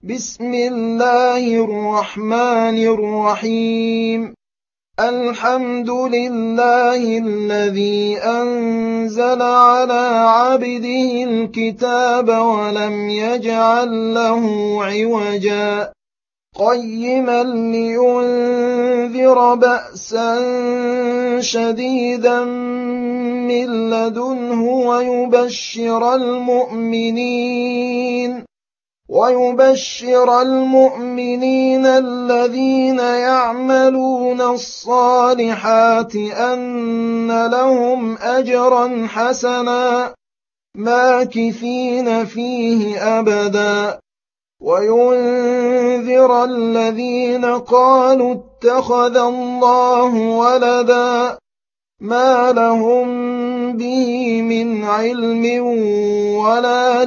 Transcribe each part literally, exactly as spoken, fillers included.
بسم الله الرحمن الرحيم. الحمد لله الذي أنزل على عبده الكتاب ولم يجعل له عوجا قيما لينذر بأسا شديدا من لدنه ويبشر المؤمنين ويبشر المؤمنين الذين يعملون الصالحات أن لهم أجرا حسنا ماكثين فيه أبدا وينذر الذين قالوا اتخذ الله ولدا ما لهم به من علم ولا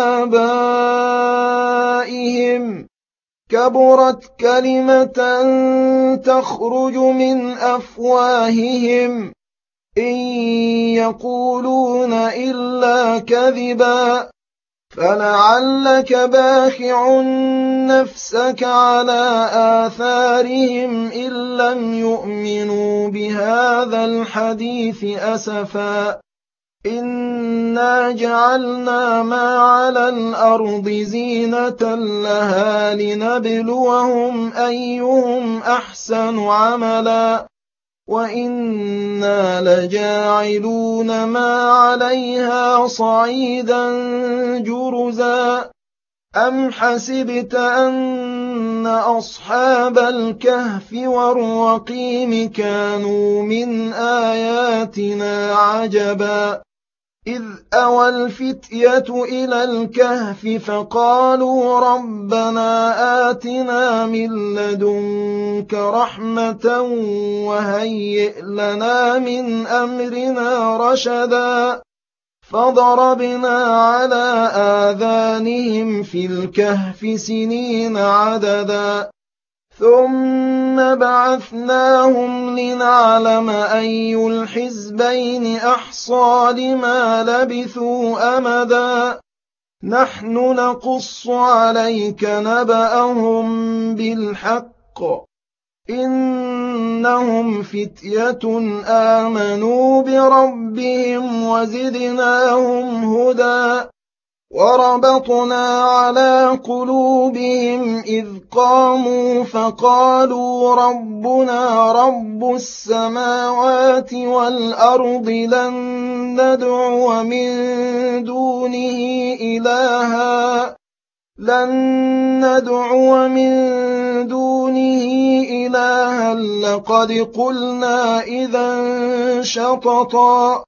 لآبائهم كبرت كلمة تخرج من أفواههم إن يقولون إلا كذبا فلعلك باخع نفسك على آثارهم إن لم يؤمنوا بهذا الحديث أسفا إنا جعلنا ما على الأرض زينة لها لنبلوهم أيهم أحسن عملا وإنا لجاعلون ما عليها صعيدا جرزا أم حسبت أن أصحاب الكهف والرقيم كانوا من آياتنا عجبا إذ أوى الفتية إلى الكهف فقالوا ربنا آتنا من لدنك رحمة وهيئ لنا من أمرنا رشدا فضربنا على آذانهم في الكهف سنين عددا ثم بعثناهم لنعلم أي الحزبين أحصى لما لبثوا أمدا نحن نقص عليك نبأهم بالحق إنهم فتية آمنوا بربهم وزدناهم هدى وربطنا على قلوبهم إذ قاموا فقالوا ربنا رب السماوات والأرض لن ندعو من دونه إلها لن ندعو من دونه إلها لقد قلنا إذا شططا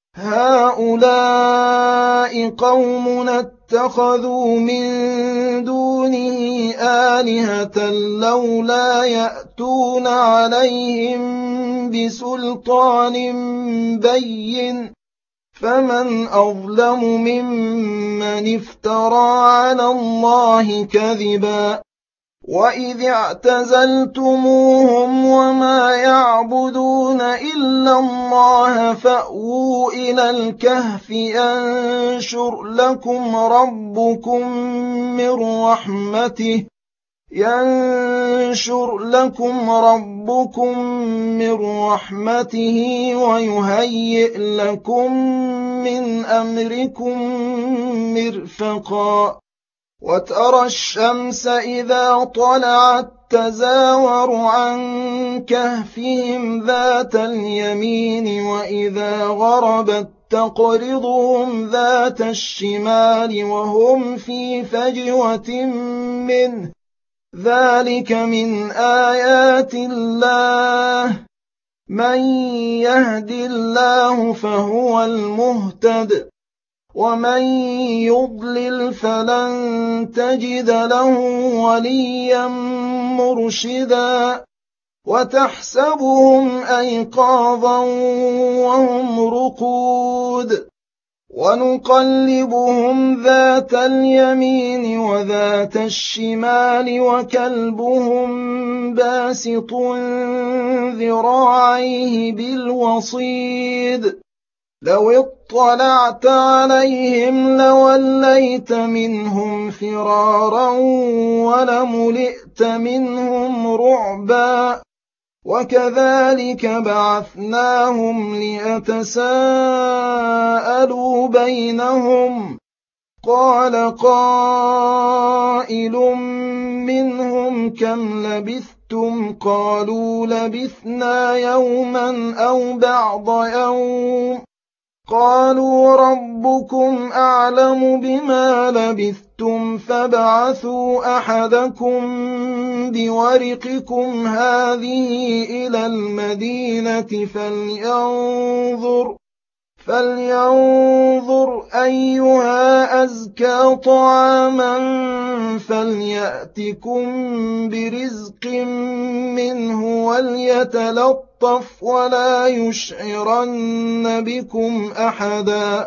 هؤلاء قومنا اتخذوا من دونه آلهة لولا يأتون عليهم بسلطان بين فمن أظلم ممن افترى على الله كذبا وإذ اعتزلتموهم وما يعبدون إلا الله فأووا إلى الكهف ينشر لكم ربكم من رحمته ينشر لكم ربكم من رحمته ويهيئ لكم من أمركم مرفقا وترى الشمس إذا طلعت تزاور عن كهفهم ذات اليمين وإذا غربت تقرضهم ذات الشمال وهم في فجوة منه ذلك من آيات الله من يهد الله فهو المهتد ومن يضلل فلن تجد له وليا مرشدا وتحسبهم أيقاظا وهم رقود ونقلبهم ذات اليمين وذات الشمال وكلبهم باسط ذراعيه بالوصيد لو اطلعت عليهم لوليت منهم فرارا ولملئت منهم رعبا وكذلك بعثناهم ليتساءلوا بينهم قال قائل منهم كم لبثتم قالوا لبثنا يوما أو بعض يوم قالوا ربكم أعلم بما لبثتم فابعثوا أحدكم بورقكم هذه إلى المدينة فلينظر فلينظر أيها أزكى طعاما فليأتكم برزق منه وليتلطف ولا يشعرن بكم أحدا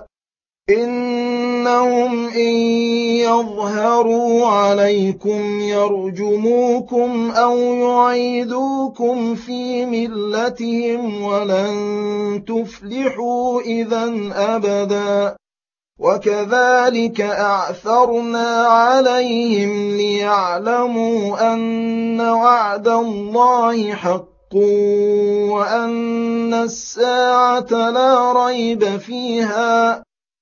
إنهم إن يظهروا عليكم يرجموكم أو يعيدوكم في ملتهم ولن تفلحوا إذا أبدا وكذلك أعثرنا عليهم ليعلموا أن وعد الله حق وأن الساعة لا ريب فيها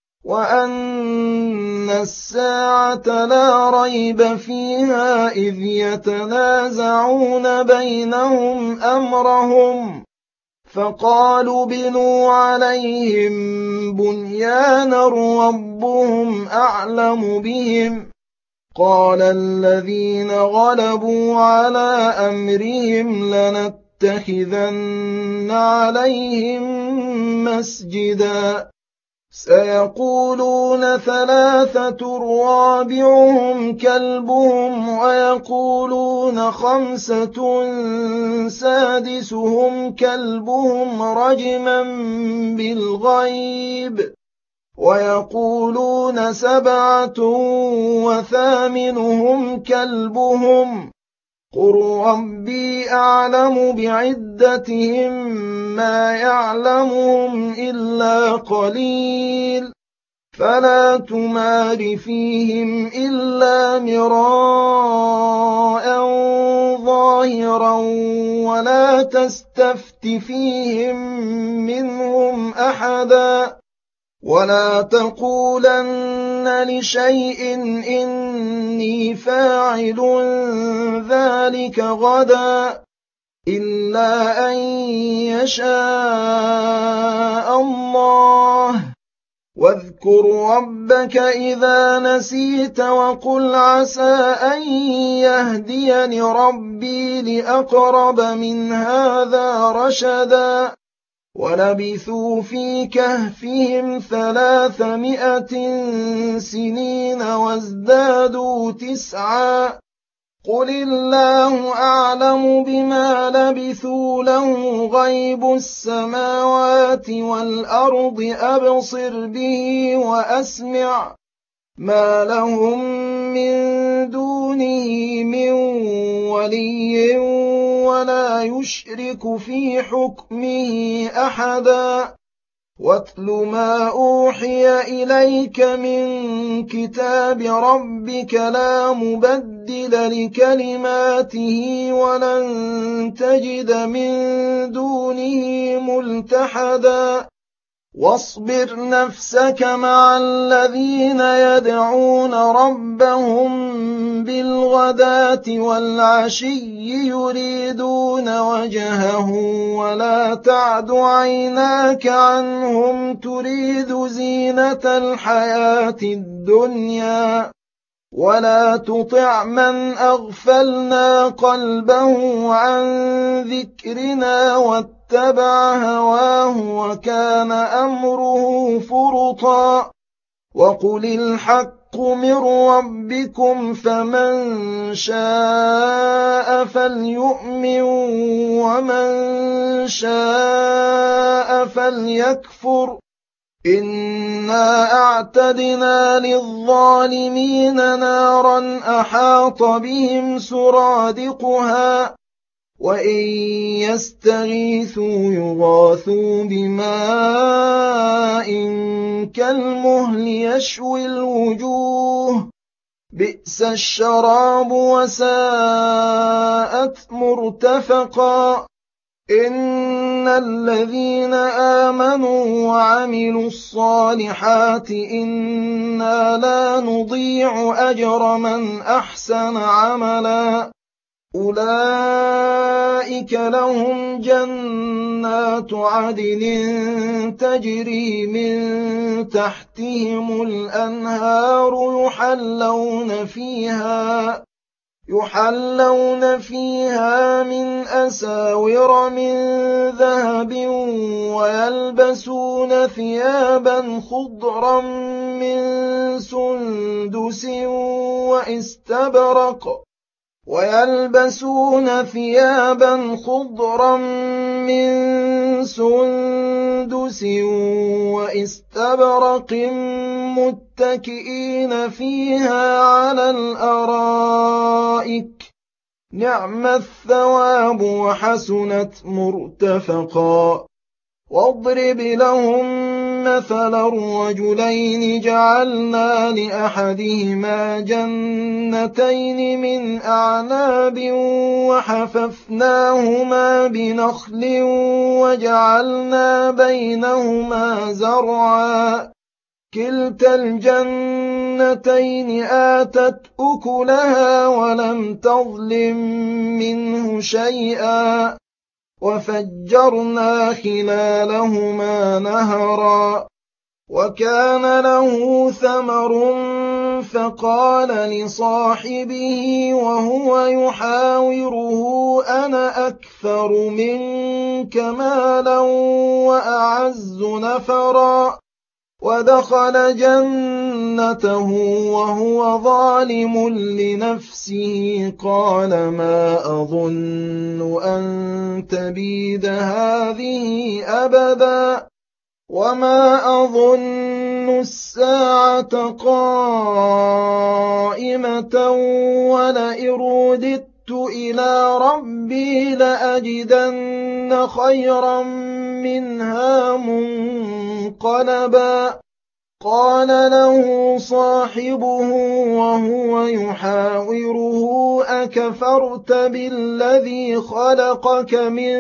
وأن الساعة لا ريب فيها إذ يتنازعون بينهم أمرهم فقالوا بنوا عليهم بنيانا ربهم أعلم بهم قال الذين غلبوا على أمرهم لنتخذن عليهم مسجدا سيقولون ثلاثة رابعهم كلبهم ويقولون خمسة سادسهم كلبهم رجما بالغيب ويقولون سبعة وثامنهم كلبهم قل ربي أعلم بعدتهم ما يعلمهم إلا قليل فلا تمار فيهم إلا مراء ظاهرا ولا تستفت فيهم منهم أحدا ولا تقولن لشيء إني فاعل ذلك غدا إلا أن يشاء الله واذكر ربك إذا نسيت وقل عسى أن يهديني ربي لأقرب من هذا رشدا ولبثوا في كهفهم ثلاثمائة سنين وازدادوا تسعا قل الله أعلم بما لبثوا له غيب السماوات والأرض أبصر به وأسمع ما لهم من دونه من ولي ولا يشرك في حكمه أحدا واتل ما أوحي إليك من كتاب ربك لا مبدل لكلماته ولن تجد من دونه ملتحدا واصبر نفسك مع الذين يدعون ربهم بالغداة والعشي يريدون وجهه ولا تعد عيناك عنهم تريد زينة الحياة الدنيا ولا تطع من أغفلنا قلبه عن ذكرنا واتبع هواه وكان أمره فرطا وقل الحق من ربكم فمن شاء فليؤمن ومن شاء فليكفر إنا أعتدنا للظالمين نارا أحاط بهم سرادقها وإن يستغيثوا يغاثوا بماء كالمهل يشوي الوجوه بئس الشراب وساءت مرتفقا إن الذين آمنوا وعملوا الصالحات إنا لا نضيع أجر من أحسن عملا أولئك لهم جنات عدن تجري من تحتهم الأنهار يحلون فيها يحلون فيها من أساور من ذهب ويلبسون ثيابا خضرا من سندس واستبرق ويلبسون ثيابا خضرا من سندس واستبرق متكئين فيها على الأرائك نعم الثواب وحسنت مرتفقا واضرب لهم مثلا الرجلين جعلنا لأحدهما جنتين من أعناب وحففناهما بنخل وجعلنا بينهما زرعا كلتا الجنتين آتت أكلها ولم تظلم منه شيئا وفجرنا خلالهما نهرا وكان له ثمر فقال لصاحبه وهو يحاوره أنا أكثر منك مالا وأعز نفرا ودخل جنته وهو ظالم لنفسه قال ما أظن أن تبيد هذه أبدا وما أظن الساعة قائمة ولئن رددت إلى ربي لأجدن خيرا منها منقلبا قال له صاحبه وهو يحاوره أكفرت بالذي خلقك من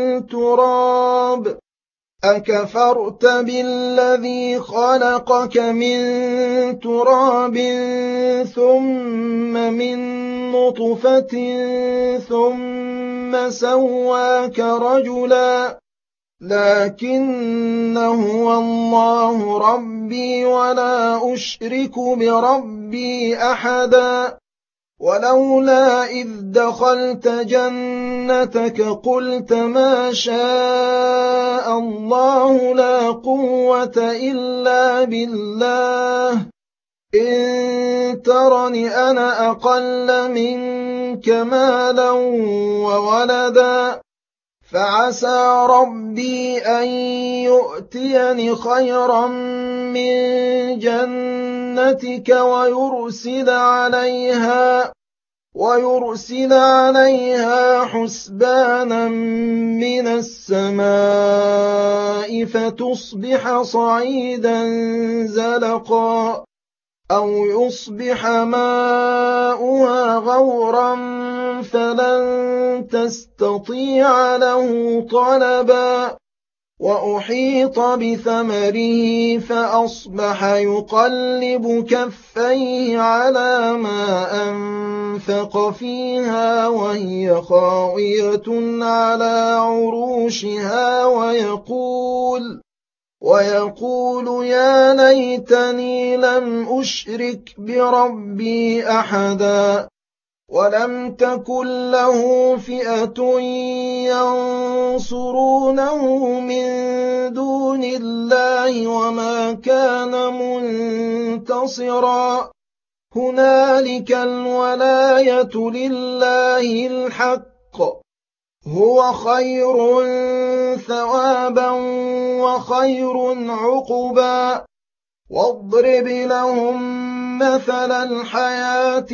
تراب أكفرت بالذي خلقك من تراب ثم من نطفة ثم سواك رجلا لكن هو الله ربي ولا أشرك بربي أحدا ولولا إذ دخلت جنتك قلت ما شاء الله لا قوة إلا بالله إن ترني أنا أقل منك مالا وولدا فعسى ربي أن يؤتيني خيرا من جنتك ويرسل عليها ويرسل عليها حسبانا من السماء فتصبح صعيدا زلقا أو يصبح ماؤها غورا فلن تستطيع له طلبا وأحيط بثمره فأصبح يقلب كفيه على ما أنفق فيها وهي خاوية على عروشها ويقول ويقول يا ليتني لم أشرك بربي أحدا ولم تكن له فئة ينصرونه من دون الله وما كان منتصرا هنالك الولاية لله الحق هو خير ثوابا وخير عقبا واضرب لهم مثل الحياة الدنيا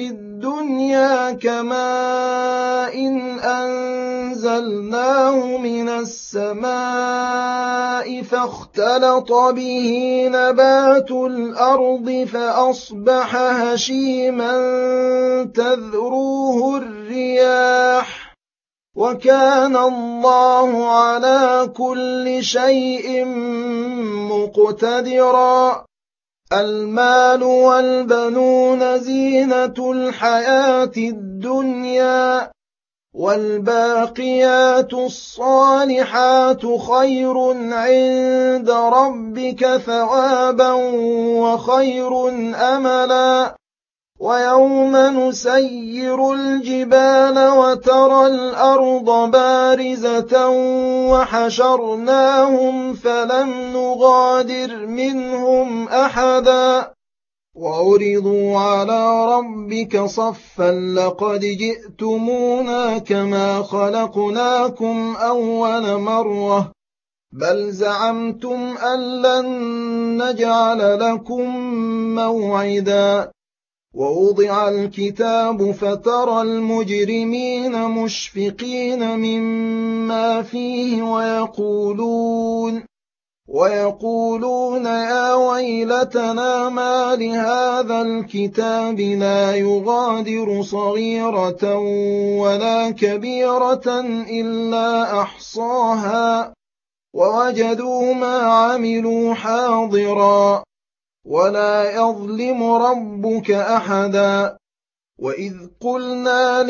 الدُّنْيَا كَمَاءٍ أَنزَلْنَاهُ مِنَ السَّمَاءِ فَاخْتَلَطَ بِهِ نَبَاتُ الْأَرْضِ فَأَصْبَحَ هَشِيمًا تَذْرُوهُ الرِّيَاحُ وَكَانَ اللَّهُ عَلَى كُلِّ شَيْءٍ مُقْتَدِرًا الْمَالُ وَالْبَنُونَ زِينَةُ الْحَيَاةِ الدُّنْيَا وَالْبَاقِيَاتُ الصَّالِحَاتُ خَيْرٌ عِندَ رَبِّكَ ثَوَابًا وَخَيْرٌ أَمَلًا وَيَوْمَ نُسَيِّرُ الْجِبَالَ وَتَرَى الْأَرْضَ بَارِزَةً وَحَشَرْنَاهُمْ فَلَمْ نُغَادِرْ مِنْهُمْ أَحَدًا وَعُرِضُوا عَلَى رَبِّكَ صَفًّا لَقَدْ جِئْتُمُونَا كَمَا خَلَقْنَاكُمْ أَوَّلَ مَرَّةٍ بَلْ زَعَمْتُمْ أَن لَّن نَّجْعَلَ لَكُم مَّوْعِدًا وَوُضِعَ الْكِتَابُ فَتَرَى الْمُجْرِمِينَ مُشْفِقِينَ مِمَّا فِيهِ وَيَقُولُونَ وَيَقُولُونَ يَا وَيْلَتَنَا مَالِ هَٰذَا الْكِتَابِ لَا يُغَادِرُ صَغِيرَةً وَلَا كَبِيرَةً إِلَّا أَحْصَاهَا وَوَجَدُوا مَا عَمِلُوا حَاضِرًا وَلَا يَظْلِمُ رَبُّكَ أَحَدًا وَإِذْ قُلْنَا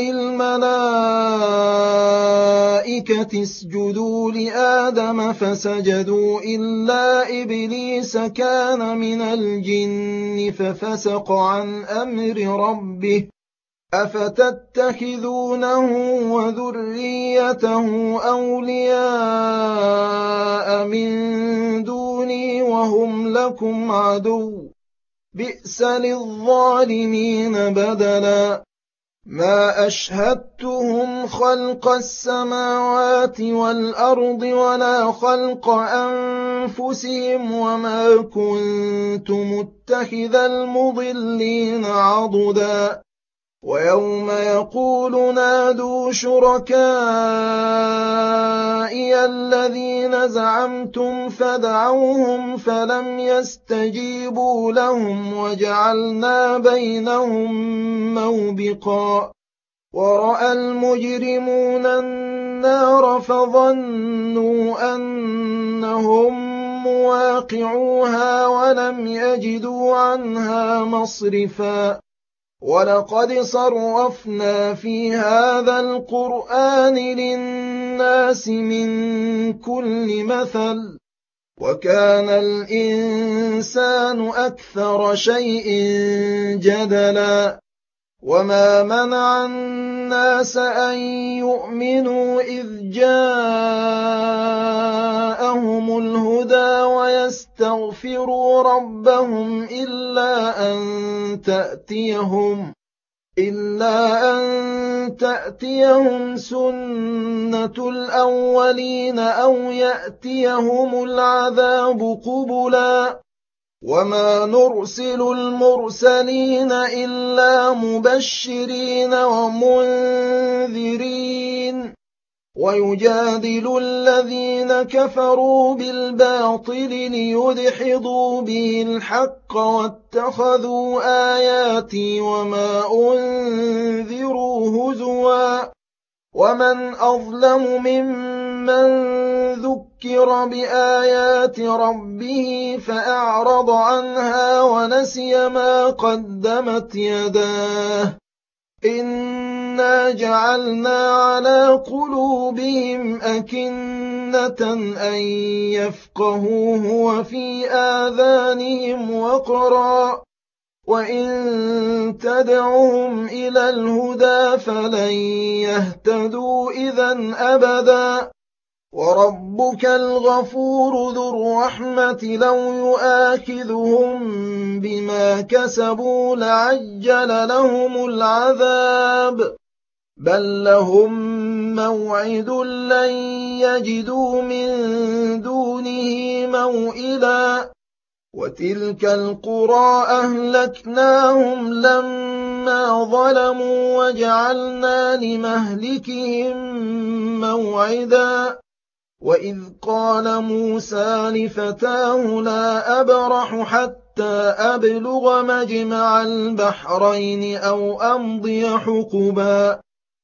لِلْمَلَائِكَةِ اسْجُدُوا لِآدَمَ فَسَجَدُوا إِلَّا إِبْلِيسَ كَانَ مِنَ الْجِنِّ فَفَسَقَ عَنْ أَمْرِ رَبِّهِ أَفَتَتَّخِذُونَهُ وَذُرِّيَّتَهُ أَوْلِيَاءَ مِن دُونِي وَهُمْ لَكُمْ عَدُوٌّ بِئْسَ لِلظَّالِمِينَ بَدَلًا مَا أَشْهَدتُّهُمْ خَلْقَ السَّمَاوَاتِ وَالْأَرْضِ وَلَا خَلْقَ أَنفُسِهِمْ وَمَا كُنتُ مُتَّخِذَ الْمُضِلِّينَ عَضُدًا وَيَوْمَ يَقُولُ نَادُوا شُرَكَائِيَ الَّذِينَ زَعَمْتُمْ فَدَعَوْهُمْ فَلَمْ يَسْتَجِيبُوا لَهُمْ وَجَعَلْنَا بَيْنَهُم مَّوْبِقًا وَرَأَى الْمُجْرِمُونَ النَّارَ فَظَنُّوا أَنَّهُم مُّوَاقِعُوهَا وَلَمْ يَجِدُوا عَنْهَا مَصْرِفًا وَلَقَدْ صَرَّفْنَا فِي هَٰذَا الْقُرْآنِ لِلنَّاسِ مِن كُلِّ مَثَلٍ وَكَانَ الْإِنسَانُ أَكْثَرَ شَيْءٍ جَدَلًا وَمَا مَنَعَ النَّاسَ أَن يُؤْمِنُوا إِذْ جَاءَهُمُ الْهُدَىٰ وَيَسْتَغْفِرُوا رَبَّهُمْ إِلَّا أَن تَأْتِيَهُمْ إِلَّا أَن تَأْتِيَهُمْ سُنَّةُ الْأَوَّلِينَ أَوْ يَأْتِيَهُمُ الْعَذَابُ قُبُلًا وَمَا نُرْسِلُ الْمُرْسَلِينَ إِلَّا مُبَشِّرِينَ وَمُنذِرِينَ وَيُجَادِلُ الَّذِينَ كَفَرُوا بِالْبَاطِلِ لِيُدْحِضُوا بِهِ الْحَقَّ وَاتَّخَذُوا آيَاتِي وَمَا أُنذِرُوا هُزُوًا وَمَنْ أَظْلَمُ مِمَّن ذُكِّرَ بِآيَاتِ رَبِّهِ فَأَعْرَضَ عَنْهَا وَنَسِيَ مَا قَدَّمَتْ يَدَاهُ إِنَّا جَعَلْنَا عَلَىٰ قُلُوبِهِمْ أَكِنَّةً أَن يَفْقَهُوهُ وَفِي آذَانِهِمْ وَقْرًا وَإِن تَدْعُهُمْ إِلَى الْهُدَىٰ فَلَن يَهْتَدُوا إِذًا أَبَدًا وَرَبُّكَ الْغَفُورُ ذُو الرَّحْمَةِ لَوْ يُؤَاخِذُهُم بِمَا كَسَبُوا لَعَجَّلَ لَهُمُ الْعَذَابَ بَل لَّهُم مَّوْعِدٌ لَّن يَجِدُوا مِن دُونِهِ مَوْئِلًا وتلك القرى أهلكناهم لما ظلموا وجعلنا لمهلكهم موعدا وإذ قال موسى لفتاه لا أبرح حتى أبلغ مجمع البحرين أو أمضي حقبا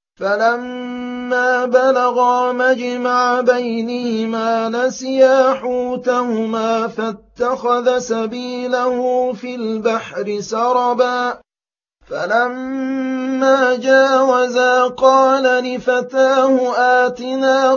فلما بلغا مجمع بينهما نسيا حوتهما فاتخذ سبيله في البحر سربا فلما جاوزا قال لفتاه آتنا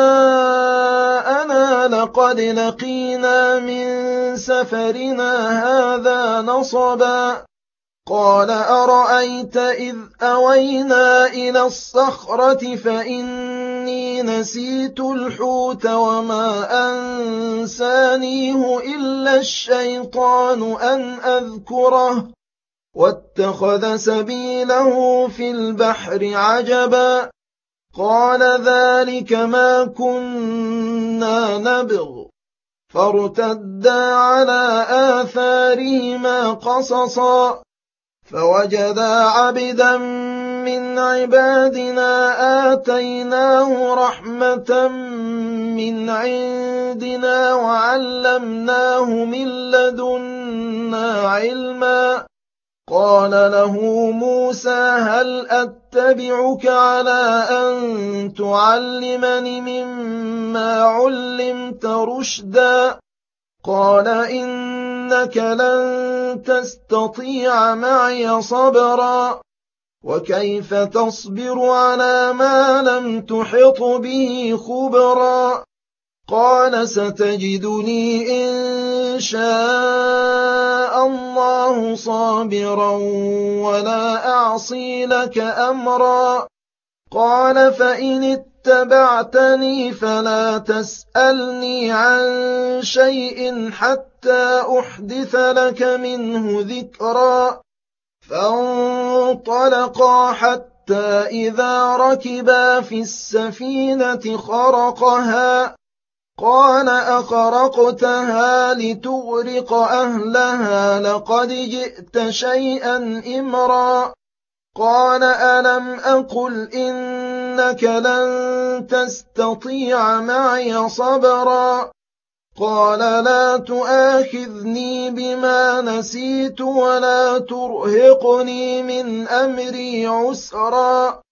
غداءنا لقد لقينا من سفرنا هذا نصبا قال أرأيت إذ أوينا إلى الصخرة فإني نسيت الحوت وما أنسانيه إلا الشيطان أن أذكره واتخذ سبيله في البحر عجبا قال ذلك ما كنا نبغ فارتدا على آثارهما قصصا فوجدا عبدا من عبادنا آتيناه رحمة من عندنا وعلمناه من لدنا علما قال له موسى هل أتبعك على أن تعلمني مما علمت رشدا قال إنك لن تستطيع معي صبرا وكيف تصبر على ما لم تحط به خبرا قال ستجدني إن شاء الله صابرا ولا أعصي لك أمرا قال فإن اتبعتني فلا تسألني عن شيء حتى أحدث لك منه ذكرا فانطلقا حتى إذا ركبا في السفينة خرقها قال أخرقتها لتغرق أهلها لقد جئت شيئا إمرا قال ألم أقل إنك لن تستطيع معي صبرا قال لا تؤاخذني بما نسيت ولا ترهقني من أمري عسرا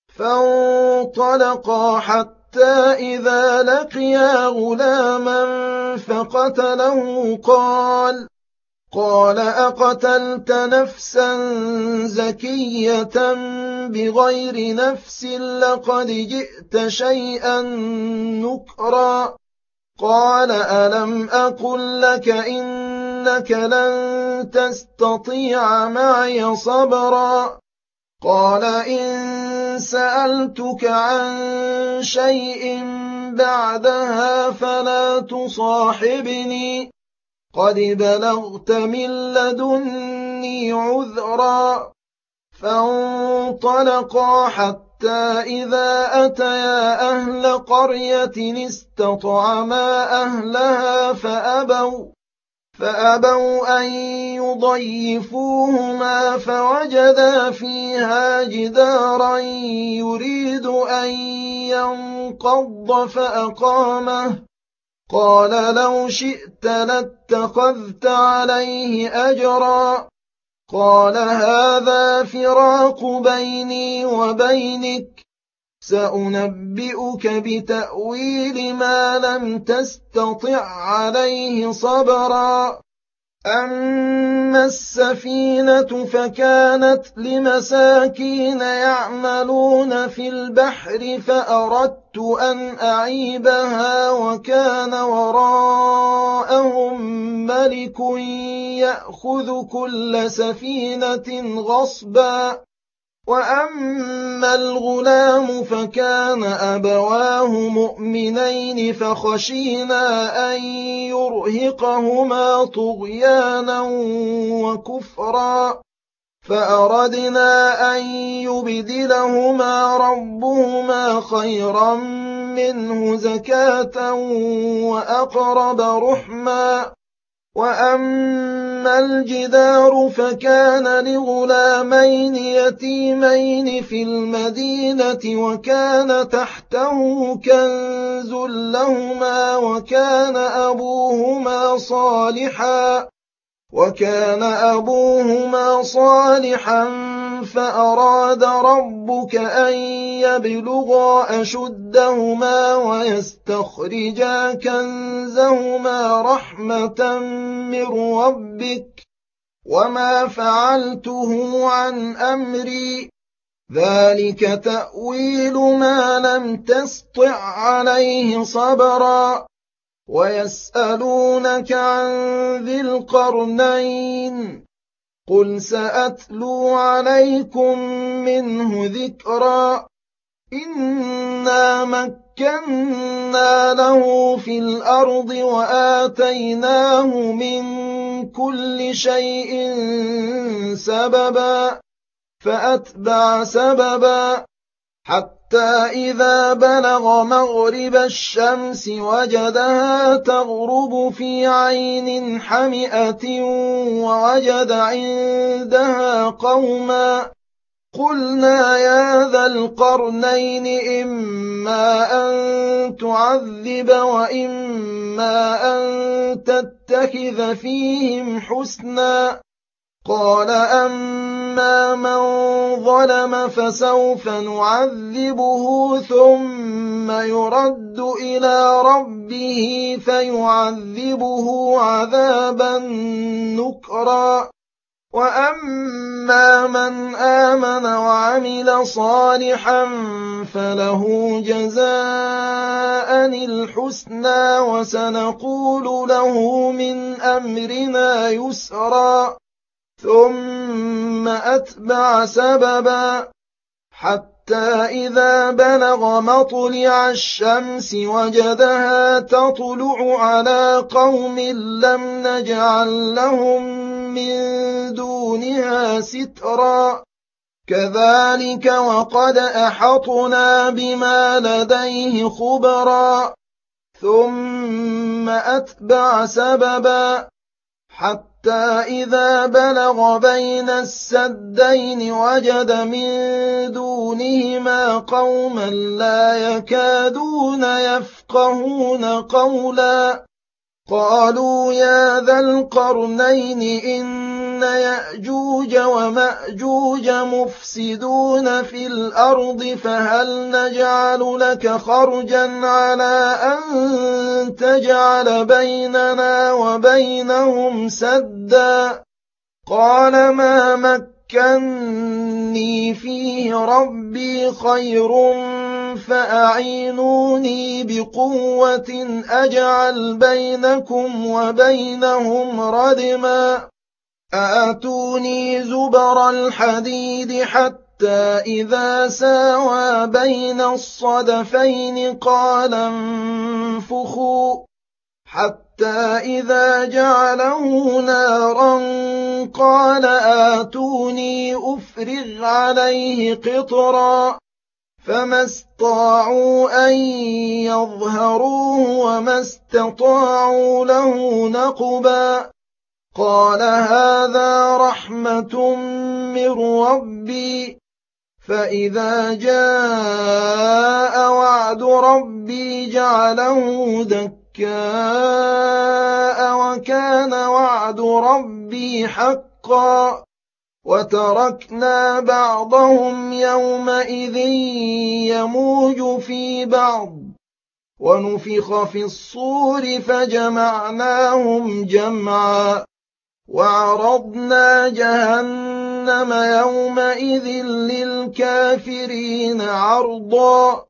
فانطلقا حتى إذا لقيا غلاما فقتله قال قال أقتلت نفسا زكية بغير نفس لقد جئت شيئا نكرا قال ألم أقل لك إنك لن تستطيع معي صبرا قال إن سألتك عن شيء بعدها فلا تصاحبني قد بلغت من لدني عذرا فانطلقا حتى إذا أتيا أهل قرية استطعما أهلها فأبوا فأبوا أن يضيفوهما فوجدا فيها جدارا يريد أن ينقض فأقامه قال لو شئت لاتخذت عليه أجرا قال هذا فراق بيني وبينك سأنبئك بتأويل ما لم تستطع عليه صبرا أما السفينة فكانت لمساكين يعملون في البحر فأردت أن أعيبها وكان وراءهم ملك يأخذ كل سفينة غصبا وأما الغلام فكان أبواه مؤمنين فخشينا أن يرهقهما طغيانا وكفرا فأردنا أن يبدلهما ربهما خيرا منه زكاة وأقرب رحما وأما الجدار فكان لغلامين يتيمين في المدينة وكان تحته كنز لهما وكان أبوهما صالحا وكان أبوهما صالحا فأراد ربك أن يبلغا أشدهما ويستخرجا كنزهما رحمة من ربك وما فعلته عن أمري ذلك تأويل ما لم تسطع عليه صبرا ويسألونك عن ذي القرنين قل سأتلو عليكم منه ذكرا إنا مكنا له في الأرض وآتيناه من كل شيء سببا فأتبع سببا حتى إذا بلغ مغرب الشمس وجدها تغرب في عين حمئة ووجد عندها قوما قلنا يا ذا القرنين إما أن تعذب وإما أن تتخذ فيهم حسنا قال أما من ظلم فسوف نعذبه ثم يرد إلى ربه فيعذبه عذابا نكرا وأما من آمن وعمل صالحا فله جزاء الحسنى وسنقول له من أمرنا يسرا ثم أتبع سببا حتى إذا بلغ مطلع الشمس وجدها تطلع على قوم لم نجعل لهم من دونها سترا كذلك وقد أحطنا بما لديه خبرا ثم أتبع سببا حتى إذا بلغ بين السدين وجد من دونهما قوما لا يكادون يفقهون قولا قالوا يا ذا القرنين إن يأجوج ومأجوج مفسدون في الأرض فهل نجعل لك خرجا على أن تجعل بيننا وبينهم سدا قال ما مكني فيه ربي خير فأعينوني بقوة أجعل بينكم وبينهم ردما آتوني زبر الحديد حتى إذا ساوى بين الصدفين قال انفخوا حتى إذا جعله نارا قال آتوني أفرغ عليه قطرا فما استطاعوا أن يظهروه وما استطاعوا له نقبا قال هذا رحمة من ربي فإذا جاء وعد ربي جعله دكاء وكان وعد ربي حقا وتركنا بعضهم يومئذ يموج في بعض ونفخ في الصور فجمعناهم جمعا وعرضنا جهنم يومئذ للكافرين عرضا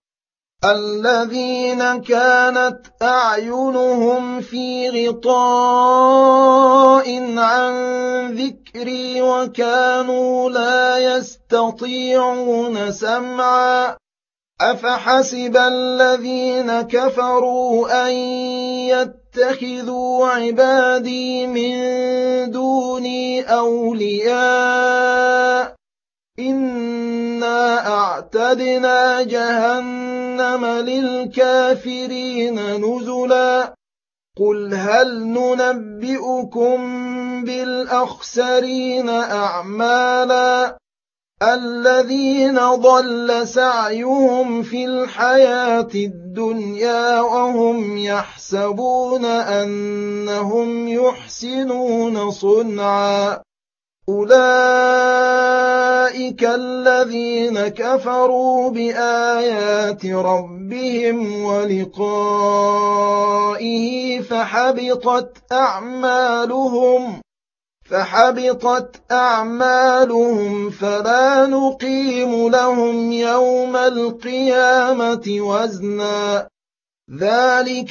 الذين كانت أعينهم في غطاء عن ذكري وكانوا لا يستطيعون سمعا أفحسب الذين كفروا أن يتخذوا عبادي من دوني أولياء إنا أعتدنا جهنم للكافرين نزلا قل هل ننبئكم بالأخسرين أعمالا الذين ضل سعيهم في الحياة الدنيا وهم يحسبون أنهم يحسنون صنعا أولئك الذين كفروا بآيات ربهم ولقائه فحبطت أعمالهم فحبطت أعمالهم فلا نقيم لهم يوم القيامة وزنا ذلك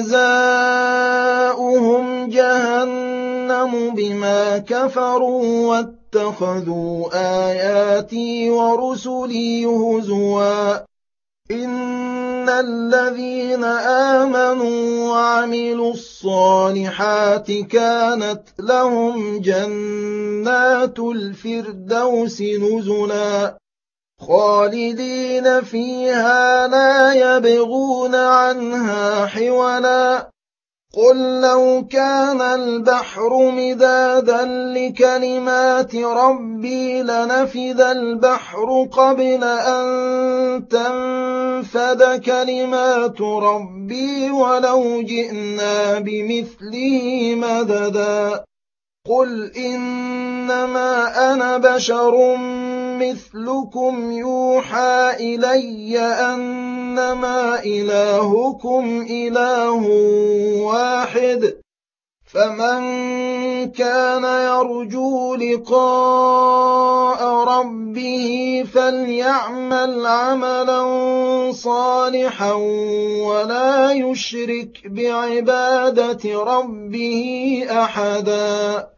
جزاؤهم جهنم بما كفروا واتخذوا آياتي ورسلي هزوا إن الذين آمنوا وعملوا الصالحات كانت لهم جنات الفردوس نزلا خالدين فيها لا يبغون عنها حولا قل لو كان البحر مدادا لكلمات ربي لنفد البحر قبل أن تنفد كلمات ربي ولو جئنا بمثله مددا قل إنما أنا بشر مثلكم يوحى إلي أنما إلهكم إله واحد فمن كان يرجو لقاء ربه فليعمل عملا صالحا ولا يشرك بعبادة ربه أحدا